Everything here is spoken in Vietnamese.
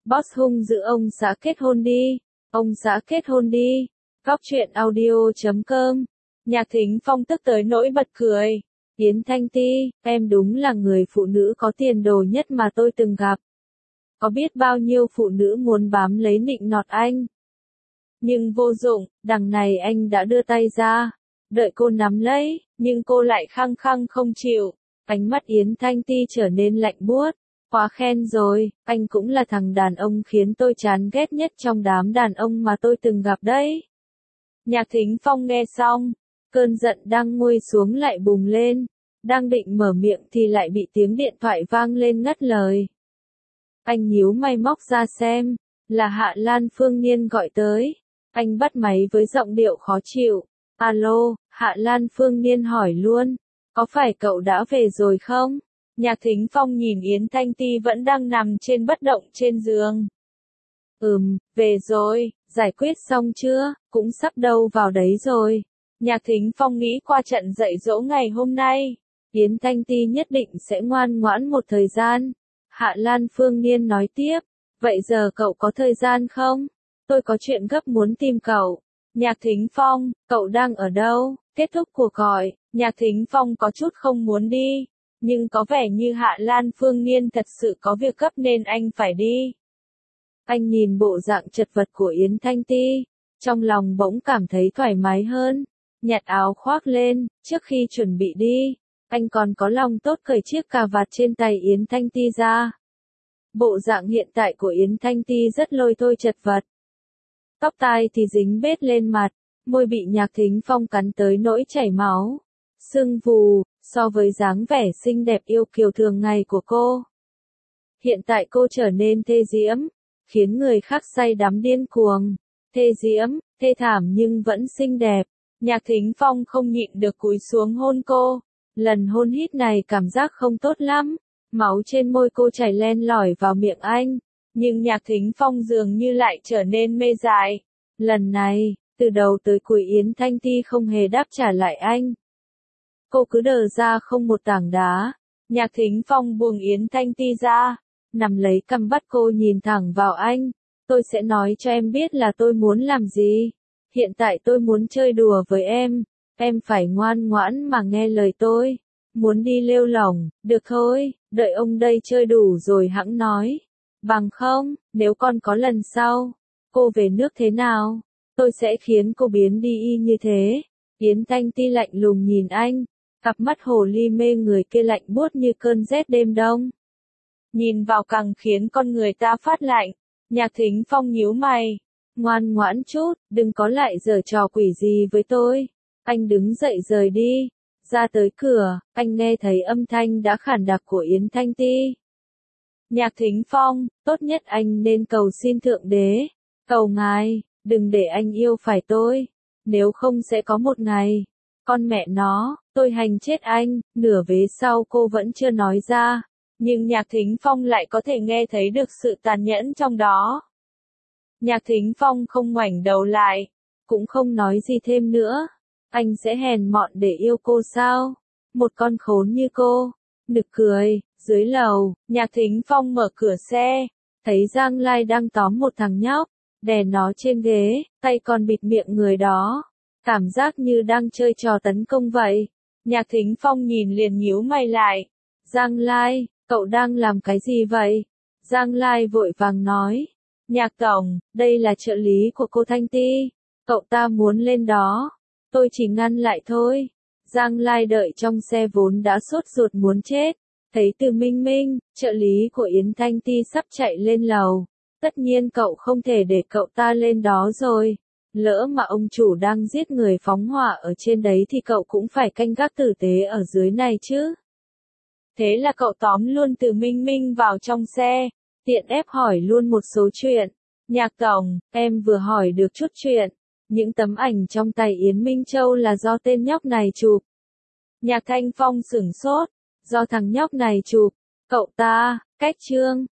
Boss hung dữ ông xã kết hôn đi. Ông xã kết hôn đi. Góc truyện audio.com. Nhạc Thính Phong tức tới nỗi bật cười. Yến Thanh Ti, em đúng là người phụ nữ có tiền đồ nhất mà tôi từng gặp. Có biết bao nhiêu phụ nữ muốn bám lấy nịnh nọt anh. Nhưng vô dụng, đằng này anh đã đưa tay ra. Đợi cô nắm lấy, nhưng cô lại khăng khăng không chịu. Ánh mắt Yến Thanh Ti trở nên lạnh buốt. Quá khen rồi, anh cũng là thằng đàn ông khiến tôi chán ghét nhất trong đám đàn ông mà tôi từng gặp đấy. Nhạc Thính Phong nghe xong, cơn giận đang nguôi xuống lại bùng lên. Đang định mở miệng thì lại bị tiếng điện thoại vang lên ngắt lời. Anh nhíu mày móc ra xem, là Hạ Lan Phương Nhiên gọi tới. Anh bắt máy với giọng điệu khó chịu. Alo, Hạ Lan Phương Nhiên hỏi luôn, có phải cậu đã về rồi không? Nhạc Thính Phong nhìn Yến Thanh Ti vẫn đang nằm trên bất động trên giường. Về rồi, giải quyết xong chưa, cũng sắp đâu vào đấy rồi. Nhạc Thính Phong nghĩ qua trận dạy dỗ ngày hôm nay, Yến Thanh Ti nhất định sẽ ngoan ngoãn một thời gian. Hạ Lan Phương Nhiên nói tiếp, vậy giờ cậu có thời gian không? Tôi có chuyện gấp muốn tìm cậu. Nhạc Thính Phong, cậu đang ở đâu? Kết thúc cuộc gọi, Nhạc Thính Phong có chút không muốn đi, nhưng có vẻ như Hạ Lan Phương Nhiên thật sự có việc gấp nên anh phải đi. Anh nhìn bộ dạng chật vật của Yến Thanh Ti, trong lòng bỗng cảm thấy thoải mái hơn, nhặt áo khoác lên, trước khi chuẩn bị đi, anh còn có lòng tốt cởi chiếc cà vạt trên tay Yến Thanh Ti ra. Bộ dạng hiện tại của Yến Thanh Ti rất lôi thôi chật vật. Tóc tai thì dính bết lên mặt, môi bị Nhạc Thính Phong cắn tới nỗi chảy máu, sưng vù, so với dáng vẻ xinh đẹp yêu kiều thường ngày của cô. Hiện tại cô trở nên thê diễm, khiến người khác say đắm điên cuồng. Thê diễm, thê thảm nhưng vẫn xinh đẹp. Nhạc Thính Phong không nhịn được cúi xuống hôn cô. Lần hôn hít này cảm giác không tốt lắm. Máu trên môi cô chảy len lỏi vào miệng anh. Nhưng Nhạc Thính Phong dường như lại trở nên mê dại. Lần này, từ đầu tới cuối Yến Thanh Ti không hề đáp trả lại anh. Cô cứ đờ ra không một tảng đá. Nhạc Thính Phong buông Yến Thanh Ti ra, nằm lấy cằm bắt cô nhìn thẳng vào anh. Tôi sẽ nói cho em biết là tôi muốn làm gì. Hiện tại tôi muốn chơi đùa với em phải ngoan ngoãn mà nghe lời tôi. Muốn đi lêu lỏng, được thôi, đợi ông đây chơi đủ rồi hẵng nói. Bằng không, nếu con có lần sau, cô về nước thế nào, tôi sẽ khiến cô biến đi y như thế. Yến Thanh Ti lạnh lùng nhìn anh, cặp mắt hồ ly mê người kia lạnh buốt như cơn rét đêm đông. Nhìn vào càng khiến con người ta phát lạnh. Nhạc Thính Phong nhíu mày. Ngoan ngoãn chút, đừng có lại giở trò quỷ gì với tôi. Anh đứng dậy rời đi. Ra tới cửa, anh nghe thấy âm thanh đã khản đặc của Yến Thanh Ti. Nhạc Thính Phong, tốt nhất anh nên cầu xin Thượng Đế. Cầu ngài, đừng để anh yêu phải tôi. Nếu không sẽ có một ngày, con mẹ nó, tôi hành chết anh. Nửa vế sau cô vẫn chưa nói ra. Nhưng Nhạc Thính Phong lại có thể nghe thấy được sự tàn nhẫn trong đó. Nhạc Thính Phong không ngoảnh đầu lại, cũng không nói gì thêm nữa. Anh sẽ hèn mọn để yêu cô sao? Một con khốn như cô. Nực cười, dưới lầu, Nhạc Thính Phong mở cửa xe, thấy Giang Lai đang tóm một thằng nhóc, đè nó trên ghế, tay còn bịt miệng người đó. Cảm giác như đang chơi trò tấn công vậy. Nhạc Thính Phong nhìn liền nhíu mày lại. Giang Lai, cậu đang làm cái gì vậy? Giang Lai vội vàng nói. Nhạc tổng, đây là trợ lý của cô Thanh Ti. Cậu ta muốn lên đó. Tôi chỉ ngăn lại thôi. Giang Lai đợi trong xe vốn đã sốt ruột muốn chết. Thấy Từ Minh Minh, trợ lý của Yến Thanh Ti sắp chạy lên lầu. Tất nhiên cậu không thể để cậu ta lên đó rồi. Lỡ mà ông chủ đang giết người phóng hỏa ở trên đấy thì cậu cũng phải canh gác tử tế ở dưới này chứ. Thế là cậu tóm luôn Từ Minh Minh vào trong xe, tiện ép hỏi luôn một số chuyện. Nhạc tổng, em vừa hỏi được chút chuyện. Những tấm ảnh trong tay Yến Minh Châu là do tên nhóc này chụp. Nhạc Thanh Phong sửng sốt, do thằng nhóc này chụp. Cậu ta, cách Trương,